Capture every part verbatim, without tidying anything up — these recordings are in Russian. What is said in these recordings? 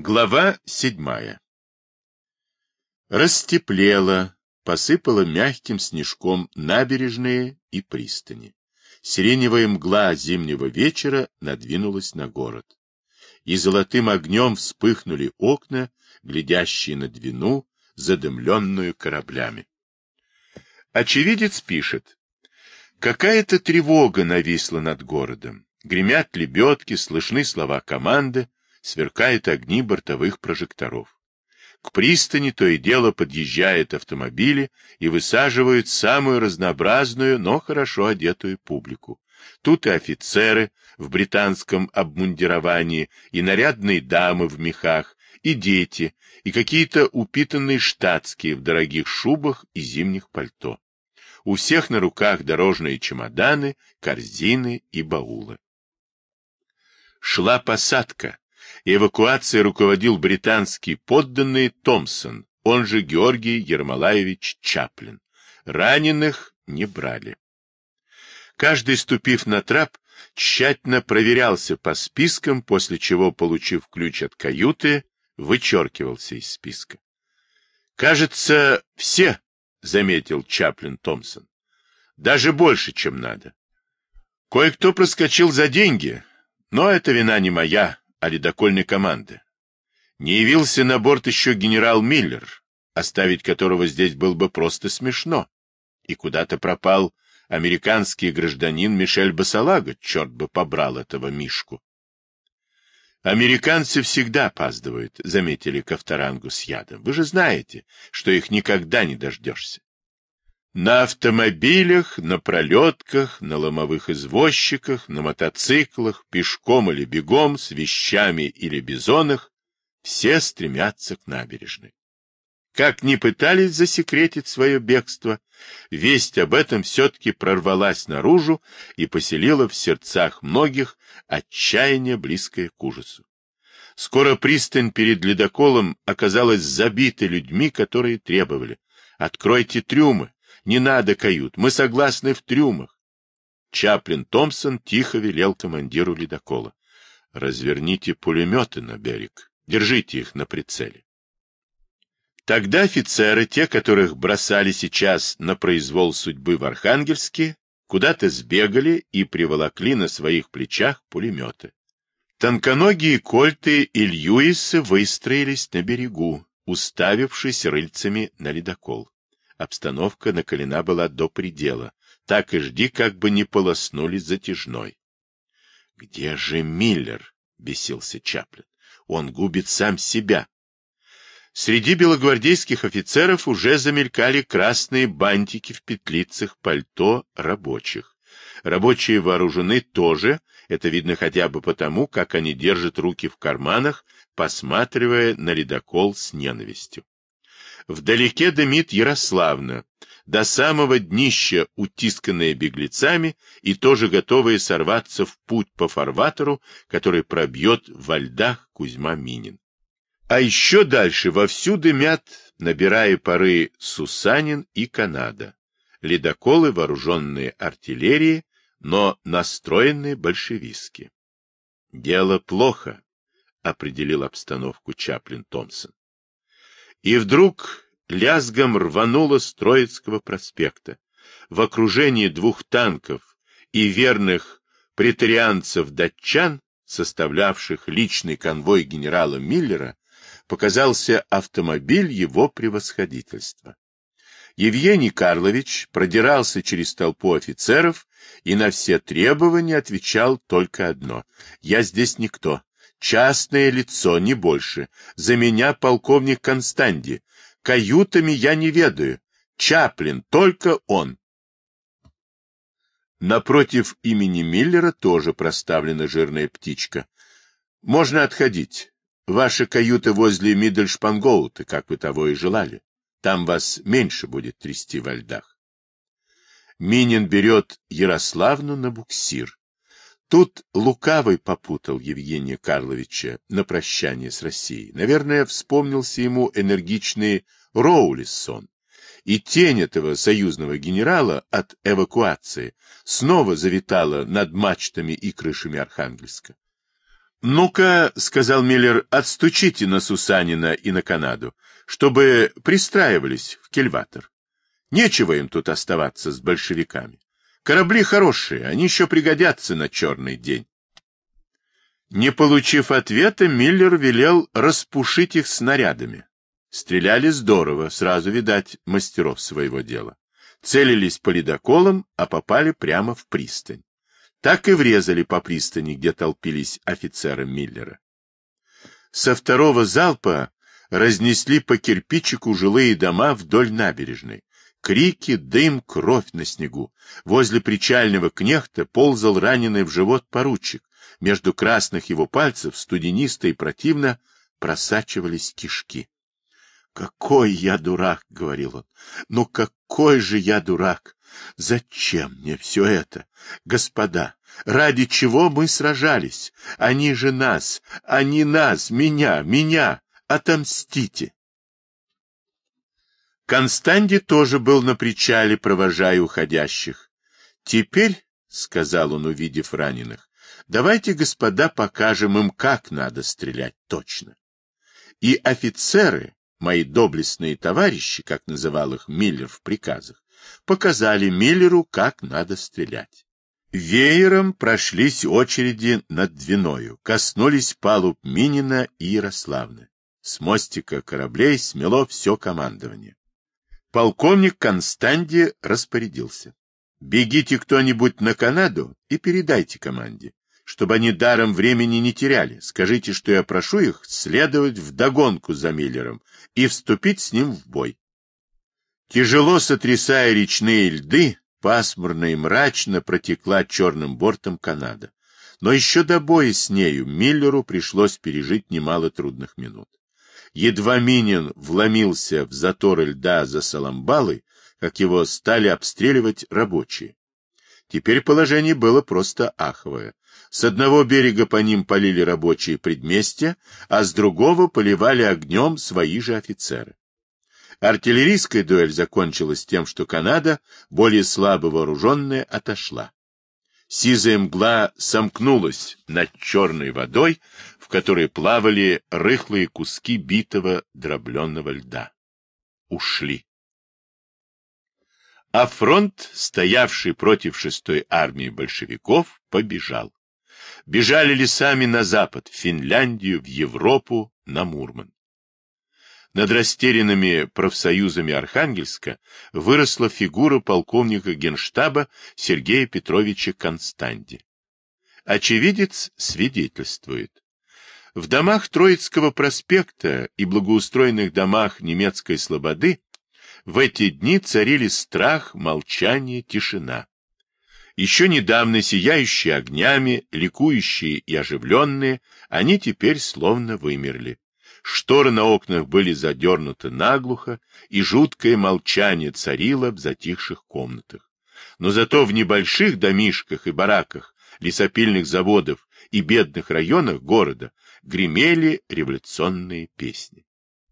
Глава седьмая. Растеплело, посыпало мягким снежком набережные и пристани. Сиреневая мгла зимнего вечера надвинулась на город. И золотым огнем вспыхнули окна, глядящие на Двину, задымленную кораблями. Очевидец пишет. Какая-то тревога нависла над городом. Гремят лебедки, слышны слова команды, сверкают огни бортовых прожекторов. К пристани то и дело подъезжают автомобили и высаживают самую разнообразную, но хорошо одетую публику. Тут и офицеры в британском обмундировании, и нарядные дамы в мехах, и дети, и какие-то упитанные штатские в дорогих шубах и зимних пальто. У всех на руках дорожные чемоданы, корзины и баулы. Шла посадка. Эвакуацией руководил британский подданный Томпсон, он же Георгий Ермолаевич Чаплин. Раненых не брали. Каждый, ступив на трап, тщательно проверялся по спискам, после чего, получив ключ от каюты, вычеркивался из списка. «Кажется, все», — заметил Чаплин Томпсон. «Даже больше, чем надо. Кое-кто проскочил за деньги, но это вина не моя, а ледокольной команды. Не явился на борт еще генерал Миллер, оставить которого здесь было бы просто смешно. И куда-то пропал американский гражданин Мишель Басалага, черт бы побрал этого Мишку. Американцы всегда опаздывают, заметили Ковторангу с ядом. Вы же знаете, что их никогда не дождешься. На автомобилях, на пролетках, на ломовых извозчиках, на мотоциклах, пешком или бегом, с вещами или бизонах, все стремятся к набережной. Как ни пытались засекретить свое бегство, весть об этом все-таки прорвалась наружу и поселила в сердцах многих отчаяние, близкое к ужасу. Скоро пристань перед ледоколом оказалась забита людьми, которые требовали: «Откройте трюмы! Не надо кают, мы согласны в трюмах». Чаплин Томпсон тихо велел командиру ледокола: «Разверните пулеметы на берег, держите их на прицеле». Тогда офицеры, те, которых бросали сейчас на произвол судьбы в Архангельске, куда-то сбегали и приволокли на своих плечах пулеметы. Тонконогие кольты и льюисы выстроились на берегу, уставившись рыльцами на ледокол. Обстановка накалена была до предела. Так и жди, как бы не полоснули затяжной. — Где же Миллер? — бесился Чаплин. — Он губит сам себя. Среди белогвардейских офицеров уже замелькали красные бантики в петлицах пальто рабочих. Рабочие вооружены тоже, это видно хотя бы потому, как они держат руки в карманах, посматривая на ледокол с ненавистью. Вдалеке дымит Ярославна, до самого днища утисканная беглецами и тоже готовая сорваться в путь по фарватеру, который пробьет во льдах Кузьма Минин. А еще дальше вовсю дымят, набирая пары, Сусанин и Канада, ледоколы, вооруженные артиллерией, но настроенные большевистски. «Дело плохо», — определил обстановку Чаплин Томпсон. И вдруг лязгом рвануло с Троицкого проспекта. В окружении двух танков и верных претарианцев-датчан, составлявших личный конвой генерала Миллера, показался автомобиль его превосходительства. Евгений Карлович продирался через толпу офицеров и на все требования отвечал только одно: «Я здесь никто. Частное лицо, не больше. За меня полковник Констанди. Каютами я не ведаю. Чаплин, только он». Напротив имени Миллера тоже проставлена жирная птичка. «Можно отходить. Ваша каюта возле Миддельшпангоута, как вы того и желали. Там вас меньше будет трясти во льдах». Минин берет Ярославну на буксир. Тут лукавый попутал Евгения Карловича на прощание с Россией. Наверное, вспомнился ему энергичный Роулиссон. И тень этого союзного генерала от эвакуации снова завитала над мачтами и крышами Архангельска. Ну-ка, — сказал Миллер, — отстучите на Сусанина и на Канаду, чтобы пристраивались в кильватор. Нечего им тут оставаться с большевиками. Корабли хорошие, они еще пригодятся на черный день. Не получив ответа, Миллер велел распушить их снарядами. Стреляли здорово, сразу видать мастеров своего дела. Целились по ледоколам, а попали прямо в пристань. Так и врезали по пристани, где толпились офицеры Миллера. Со второго залпа разнесли по кирпичику жилые дома вдоль набережной. Крики, дым, кровь на снегу. Возле причального кнехта ползал раненый в живот поручик. Между красных его пальцев студенисто и противно просачивались кишки. «Какой я дурак!» — говорил он. «Ну какой же я дурак! Зачем мне все это? Господа, ради чего мы сражались? Они же нас, они нас, меня, меня! Отомстите!» Констанди тоже был на причале, провожая уходящих. «Теперь, — сказал он, увидев раненых, — давайте, господа, покажем им, как надо стрелять точно». И офицеры, мои доблестные товарищи, как называл их Миллер в приказах, показали Миллеру, как надо стрелять. Веером прошлись очереди над Двиною, коснулись палуб Минина и Ярославны. С мостика кораблей смело все командование. Полковник Констанди распорядился: «Бегите кто-нибудь на Канаду и передайте команде, чтобы они даром времени не теряли. Скажите, что я прошу их следовать вдогонку за Миллером и вступить с ним в бой». Тяжело сотрясая речные льды, пасмурно и мрачно протекла черным бортом Канада. Но еще до боя с нею Миллеру пришлось пережить немало трудных минут. Едва Минин вломился в заторы льда за Соломбалой, как его стали обстреливать рабочие. Теперь положение было просто аховое. С одного берега по ним полили рабочие предместья, а с другого поливали огнем свои же офицеры. Артиллерийская дуэль закончилась тем, что Канада, более слабо вооруженная, отошла. Сизая мгла сомкнулась над черной водой, в которой плавали рыхлые куски битого дробленного льда. Ушли. А фронт, стоявший против шестой армии большевиков, побежал. Бежали лесами на запад, в Финляндию, в Европу, на Мурман. Над растерянными профсоюзами Архангельска выросла фигура полковника генштаба Сергея Петровича Констанди. Очевидец свидетельствует. В домах Троицкого проспекта и благоустроенных домах немецкой слободы в эти дни царили страх, молчание, тишина. Еще недавно сияющие огнями, ликующие и оживленные, они теперь словно вымерли. Шторы на окнах были задернуты наглухо, и жуткое молчание царило в затихших комнатах. Но зато в небольших домишках и бараках, лесопильных заводов и бедных районах города гремели революционные песни.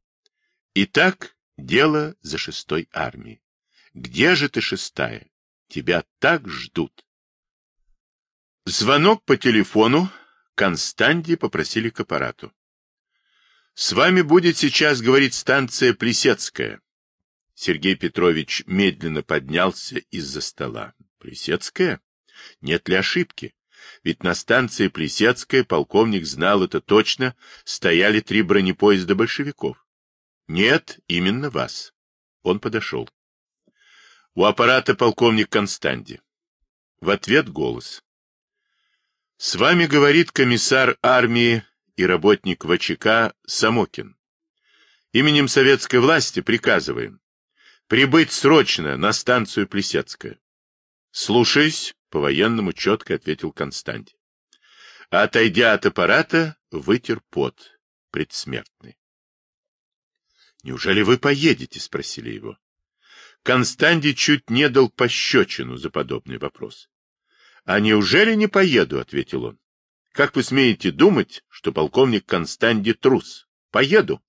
Итак, дело за шестой армией. Где же ты, шестая? Тебя так ждут. Звонок по телефону. Констанди попросили к аппарату. «С вами будет сейчас говорить станция Плесецкая». Сергей Петрович медленно поднялся из-за стола. «Плесецкая? Нет ли ошибки? Ведь на станции Плесецкая, полковник знал это точно, стояли три бронепоезда большевиков». «Нет, именно вас». Он подошел. У аппарата полковник Констанди. В ответ голос. «С вами говорит комиссар армии и работник ВЧК Самокин. Именем советской власти приказываем прибыть срочно на станцию Плесецкая». «Слушаюсь», — по-военному четко ответил Констанди. Отойдя от аппарата, вытер пот предсмертный. «Неужели вы поедете?» — спросили его. Констанди чуть не дал пощечину за подобный вопрос. «А неужели не поеду?» — ответил он. «Как вы смеете думать, что полковник Констанди трус? Поеду».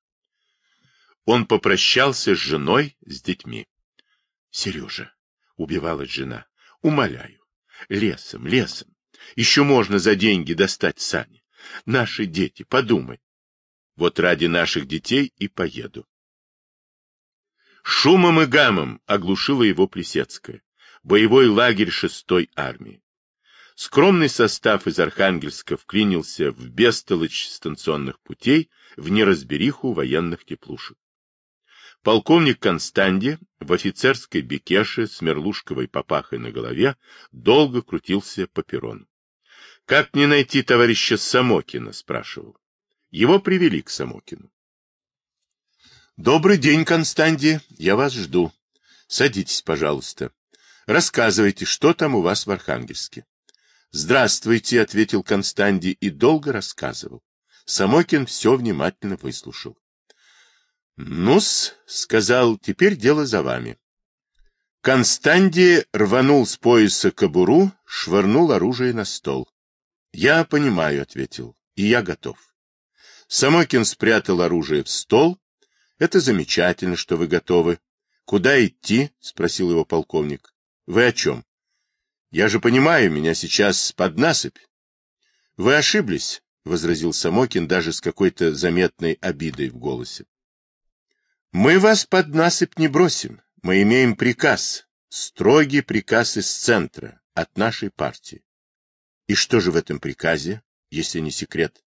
Он попрощался с женой, с детьми. «Сережа», — убивалась жена, — «умоляю, лесом, лесом. Еще можно за деньги достать сани. Наши дети, подумай. Вот ради наших детей и поеду. Шумом и гамом оглушила его Плисецкая, боевой лагерь шестой армии. Скромный состав из Архангельска вклинился в бестолочь станционных путей, в неразбериху военных теплушек. Полковник Констанди в офицерской бекеше с мерлушковой папахой на голове долго крутился по перрону. — Как мне найти товарища Самокина? — спрашивал. Его привели к Самокину. — Добрый день, Констанди, я вас жду. Садитесь, пожалуйста. Рассказывайте, что там у вас в Архангельске. — Здравствуйте, — ответил Констанди и долго рассказывал. Самокин все внимательно выслушал. — Ну-с, — сказал, — теперь дело за вами. Констанди рванул с пояса кобуру, швырнул оружие на стол. — Я понимаю, — ответил, — и я готов. Самокин спрятал оружие в стол. — Это замечательно, что вы готовы. — Куда идти? — спросил его полковник. — Вы о чем? — Я же понимаю, меня сейчас под насыпь. — Вы ошиблись, — возразил Самокин даже с какой-то заметной обидой в голосе. — Мы вас под насыпь не бросим. Мы имеем приказ, строгий приказ из центра, от нашей партии. И что же в этом приказе, если не секрет?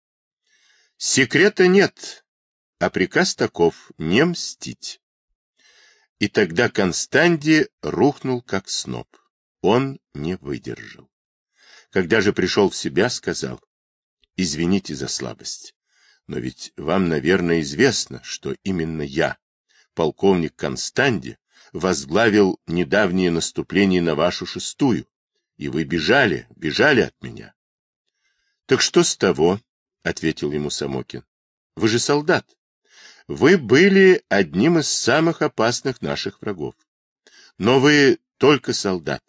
Секрета нет, а приказ таков — не мстить. И тогда Констанди рухнул как сноп. Он не выдержал. Когда же пришел в себя, сказал: извините за слабость, но ведь вам, наверное, известно, что именно я, полковник Констанди, возглавил недавнее наступление на вашу шестую, и вы бежали, бежали от меня. — Так что с того? — ответил ему Самокин. — Вы же солдат. Вы были одним из самых опасных наших врагов. Но вы только солдат.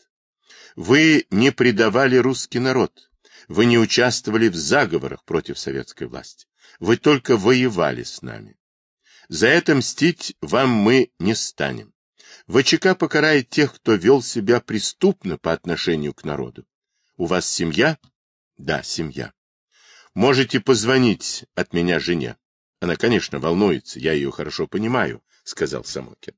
Вы не предавали русский народ. Вы не участвовали в заговорах против советской власти. Вы только воевали с нами. За это мстить вам мы не станем. ВЧК покарает тех, кто вел себя преступно по отношению к народу. У вас семья? Да, семья. Можете позвонить от меня жене. Она, конечно, волнуется, я ее хорошо понимаю, сказал Самокин.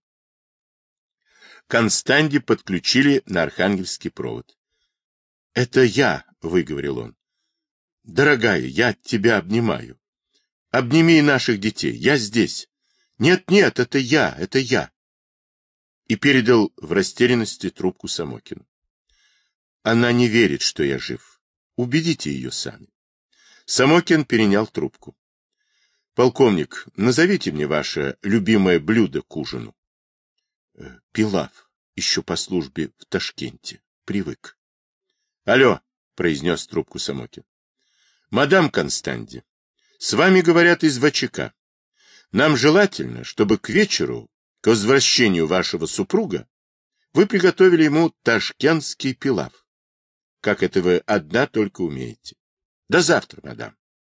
Констанди подключили на архангельский провод. — Это я, — выговорил он. — Дорогая, я тебя обнимаю. Обними наших детей, я здесь. Нет, нет, это я, это я. И передал в растерянности трубку Самокину. Она не верит, что я жив. Убедите ее сами. Самокин перенял трубку. — Полковник, назовите мне ваше любимое блюдо к ужину. — Пилав, еще по службе в Ташкенте. Привык. — Алло, — произнес трубку Самокин. — Мадам Констанди, с вами говорят из ВЧК. Нам желательно, чтобы к вечеру, к возвращению вашего супруга, вы приготовили ему ташкентский пилав. Как это вы одна только умеете. До завтра, мадам.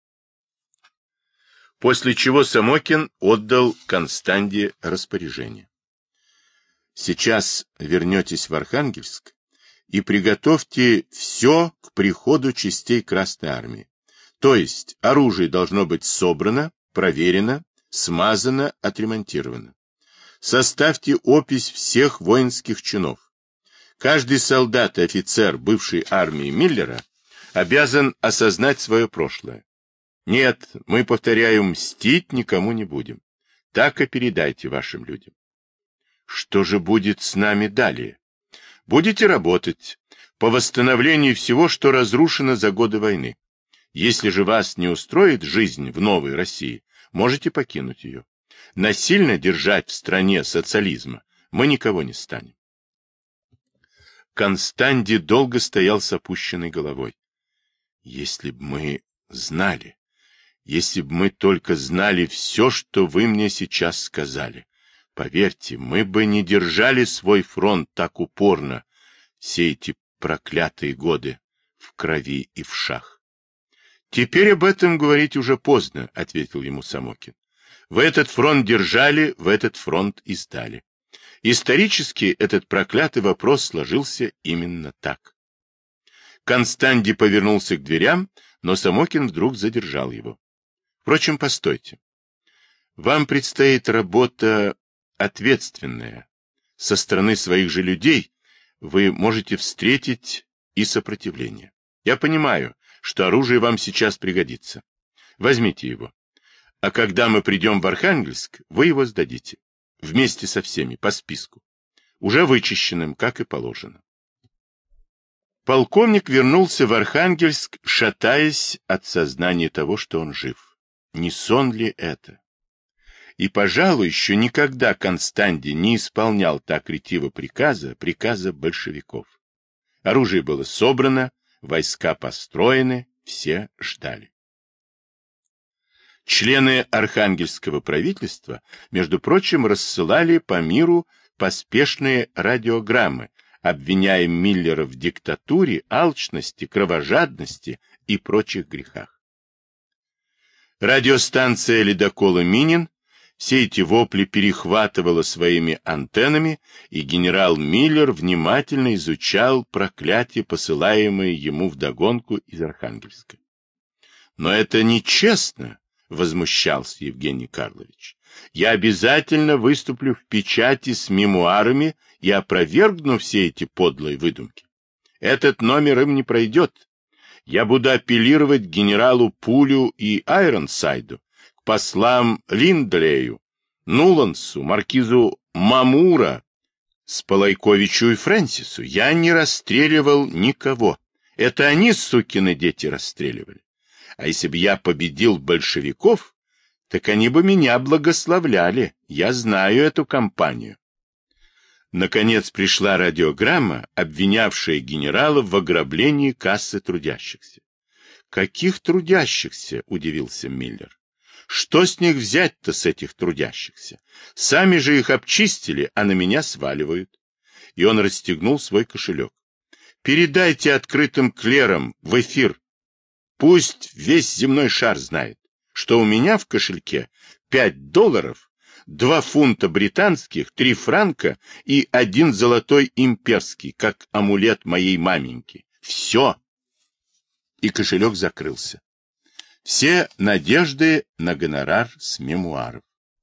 После чего Самокин отдал Констанди распоряжение. Сейчас вернетесь в Архангельск и приготовьте все к приходу частей Красной Армии. То есть оружие должно быть собрано, проверено, смазано, отремонтировано. Составьте опись всех воинских чинов. Каждый солдат и офицер бывшей армии Миллера обязан осознать свое прошлое. Нет, мы, повторяю, мстить никому не будем. Так и передайте вашим людям. Что же будет с нами далее? Будете работать по восстановлению всего, что разрушено за годы войны. Если же вас не устроит жизнь в новой России, можете покинуть ее. Насильно держать в стране социализма мы никого не станем. Констанди долго стоял с опущенной головой. Если б мы знали, если б мы только знали все, что вы мне сейчас сказали, поверьте, мы бы не держали свой фронт так упорно все эти проклятые годы в крови и в шах. Теперь об этом говорить уже поздно, ответил ему Самокин. В этот фронт держали, в этот фронт и сдали. Исторически этот проклятый вопрос сложился именно так. Констанди повернулся к дверям, но Самокин вдруг задержал его. Впрочем, постойте. Вам предстоит работа ответственная. Со стороны своих же людей вы можете встретить и сопротивление. Я понимаю, что оружие вам сейчас пригодится. Возьмите его. А когда мы придем в Архангельск, вы его сдадите. Вместе со всеми, по списку. Уже вычищенным, как и положено. Полковник вернулся в Архангельск, шатаясь от сознания того, что он жив. Не сон ли это? И, пожалуй, еще никогда Констанди не исполнял так ретиво приказа, приказа большевиков. Оружие было собрано, войска построены, все ждали. Члены архангельского правительства, между прочим, рассылали по миру поспешные радиограммы, обвиняя Миллера в диктатуре, алчности, кровожадности и прочих грехах. Радиостанция ледокола «Минин» все эти вопли перехватывала своими антеннами, и генерал Миллер внимательно изучал проклятия, посылаемые ему вдогонку из Архангельска. «Но это нечестно!» — возмущался Евгений Карлович. «Я обязательно выступлю в печати с мемуарами и опровергну все эти подлые выдумки. Этот номер им не пройдет. Я буду апеллировать к генералу Пулю и Айронсайду, к послам Линдлею, Нулансу, маркизу Мамура, Сполайковичу и Фрэнсису. Я не расстреливал никого. Это они, сукины дети, расстреливали. А если бы я победил большевиков, так они бы меня благословляли. Я знаю эту кампанию». Наконец пришла радиограмма, обвинявшая генерала в ограблении кассы трудящихся. «Каких трудящихся?» — удивился Миллер. «Что с них взять-то, с этих трудящихся? Сами же их обчистили, а на меня сваливают». И он расстегнул свой кошелек. «Передайте открытым клерам в эфир. Пусть весь земной шар знает, что у меня в кошельке пять долларов, два фунта британских, три франка и один золотой имперский, как амулет моей маменьки. Все!» И кошелек закрылся. Все надежды на гонорар с мемуаров.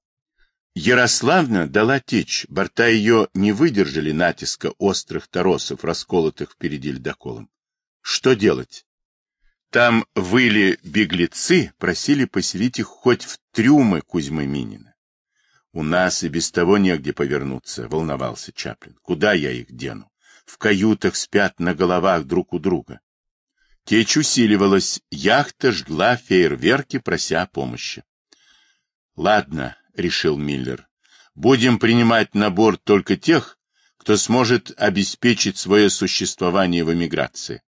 Ярославна дала течь, борта ее не выдержали натиска острых торосов, расколотых впереди ледоколом. Что делать? Там выли беглецы, просили поселить их хоть в трюмы Кузьмы Минина. «У нас и без того негде повернуться», — волновался Чаплин. «Куда я их дену? В каютах спят на головах друг у друга». Течь усиливалась, яхта жгла фейерверки, прося о помощи. «Ладно», — решил Миллер, — «будем принимать на борт только тех, кто сможет обеспечить свое существование в эмиграции».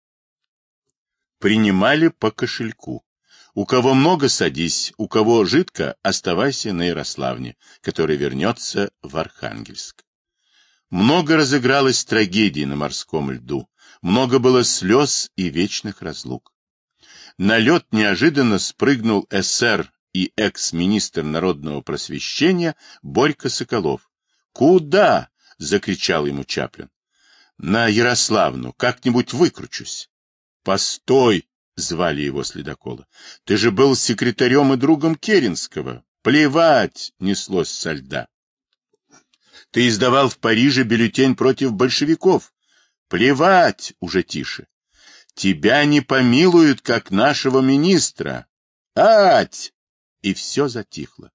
Принимали по кошельку. У кого много — садись, у кого жидко — оставайся на Ярославне, который вернется в Архангельск. Много разыгралось трагедий на морском льду, много было слез и вечных разлук. На лед неожиданно спрыгнул эсер и экс-министр народного просвещения Борька Соколов. «Куда?» — закричал ему Чаплин. «На Ярославну, как-нибудь выкручусь». «Постой!» — звали его с ледокола. «Ты же был секретарем и другом Керенского. Плевать!» — неслось со льда. «Ты издавал в Париже бюллетень против большевиков. Плевать!» — уже тише. «Тебя не помилуют, как нашего министра. Ать!» И все затихло.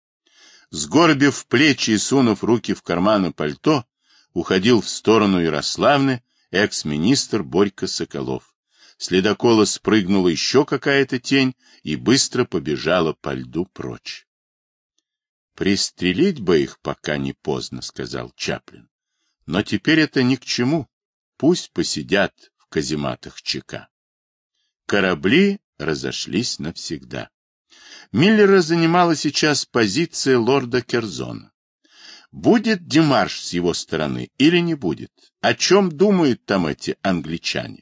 Сгорбив плечи и сунув руки в карманы пальто, уходил в сторону Ярославны экс-министр Борька Соколов. С ледокола спрыгнула еще какая-то тень и быстро побежала по льду прочь. «Пристрелить бы их, пока не поздно», — сказал Чаплин. «Но теперь это ни к чему. Пусть посидят в казематах ЧК». Корабли разошлись навсегда. Миллера занимала сейчас позиция лорда Керзона. Будет демарш с его стороны или не будет? О чем думают там эти англичане?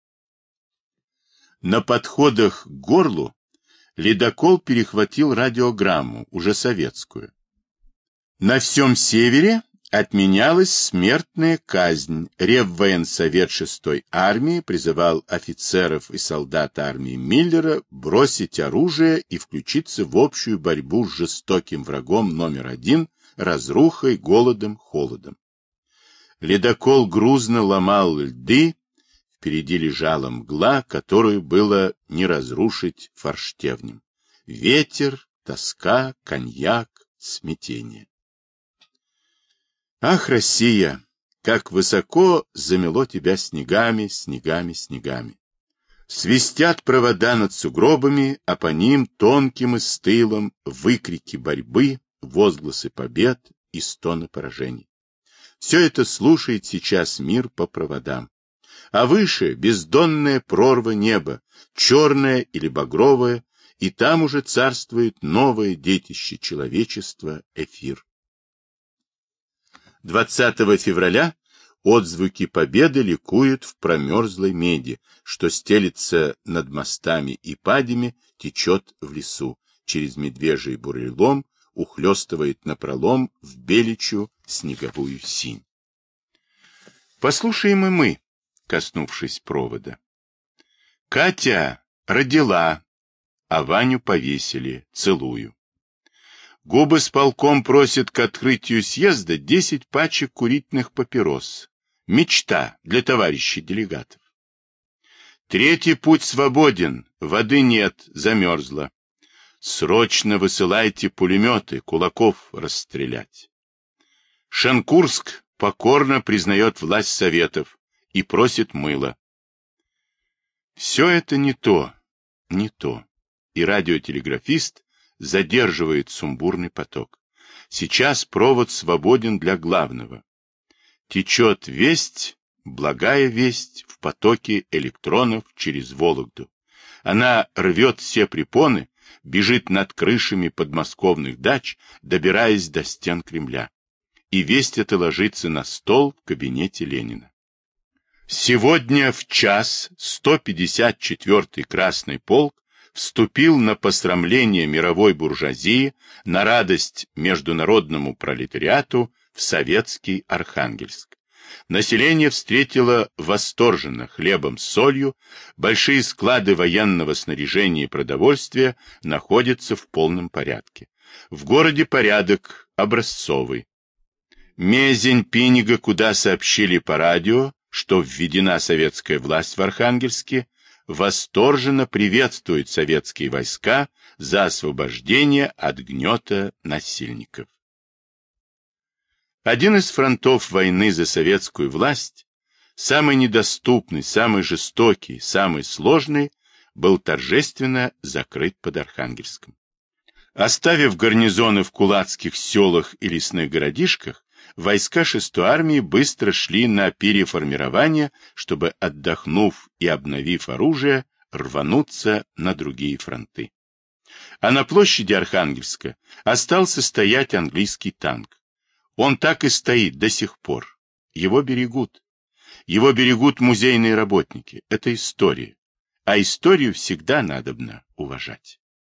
На подходах к горлу ледокол перехватил радиограмму, уже советскую. На всем севере отменялась смертная казнь. Реввоенсовет шестой армии призывал офицеров и солдат армии Миллера бросить оружие и включиться в общую борьбу с жестоким врагом номер один – разрухой, голодом, холодом. Ледокол грузно ломал льды, впереди лежала мгла, которую было не разрушить форштевнем. Ветер, тоска, коньяк, смятение. Ах, Россия, как высоко замело тебя снегами, снегами, снегами. Свистят провода над сугробами, а по ним тонким и стылом выкрики борьбы, возгласы побед и стоны поражений. Все это слушает сейчас мир по проводам. А выше бездонная прорва неба, черная или багровая, и там уже царствует новое детище человечества — эфир. двадцатого февраля отзвуки победы ликуют в промерзлой меди, что стелится над мостами и падями, течет в лесу, через медвежий бурелом, ухлёстывает напролом в беличью снеговую синь. Послушаем и мы, коснувшись провода. Катя родила, а Ваню повесили, целую. Губы с полком просят к открытию съезда десять пачек курительных папирос. Мечта для товарищей делегатов. Третий путь свободен, воды нет, замерзла. Срочно высылайте пулеметы, кулаков расстрелять. Шенкурск покорно признает власть советов и просит мыла. Все это не то, не то. И радиотелеграфист задерживает сумбурный поток. Сейчас провод свободен для главного. Течет весть, благая весть в потоке электронов через Вологду. Она рвет все препоны, бежит над крышами подмосковных дач, добираясь до стен Кремля. И весть эта ложится на стол в кабинете Ленина. Сегодня в час сто пятьдесят четвёртый Красный полк вступил на посрамление мировой буржуазии, на радость международному пролетариату в советский Архангельск. Население встретило восторженно хлебом с солью, большие склады военного снаряжения и продовольствия находятся в полном порядке. В городе порядок образцовый. Мезень Пинига, куда сообщили по радио, что введена советская власть в Архангельске, восторженно приветствует советские войска за освобождение от гнета насильников. Один из фронтов войны за советскую власть, самый недоступный, самый жестокий, самый сложный, был торжественно закрыт под Архангельском. Оставив гарнизоны в кулацких селах и лесных городишках, войска шестой армии быстро шли на переформирование, чтобы, отдохнув и обновив оружие, рвануться на другие фронты. А на площади Архангельска остался стоять английский танк. Он так и стоит до сих пор. Его берегут. Его берегут музейные работники. Это история. А историю всегда надобно уважать.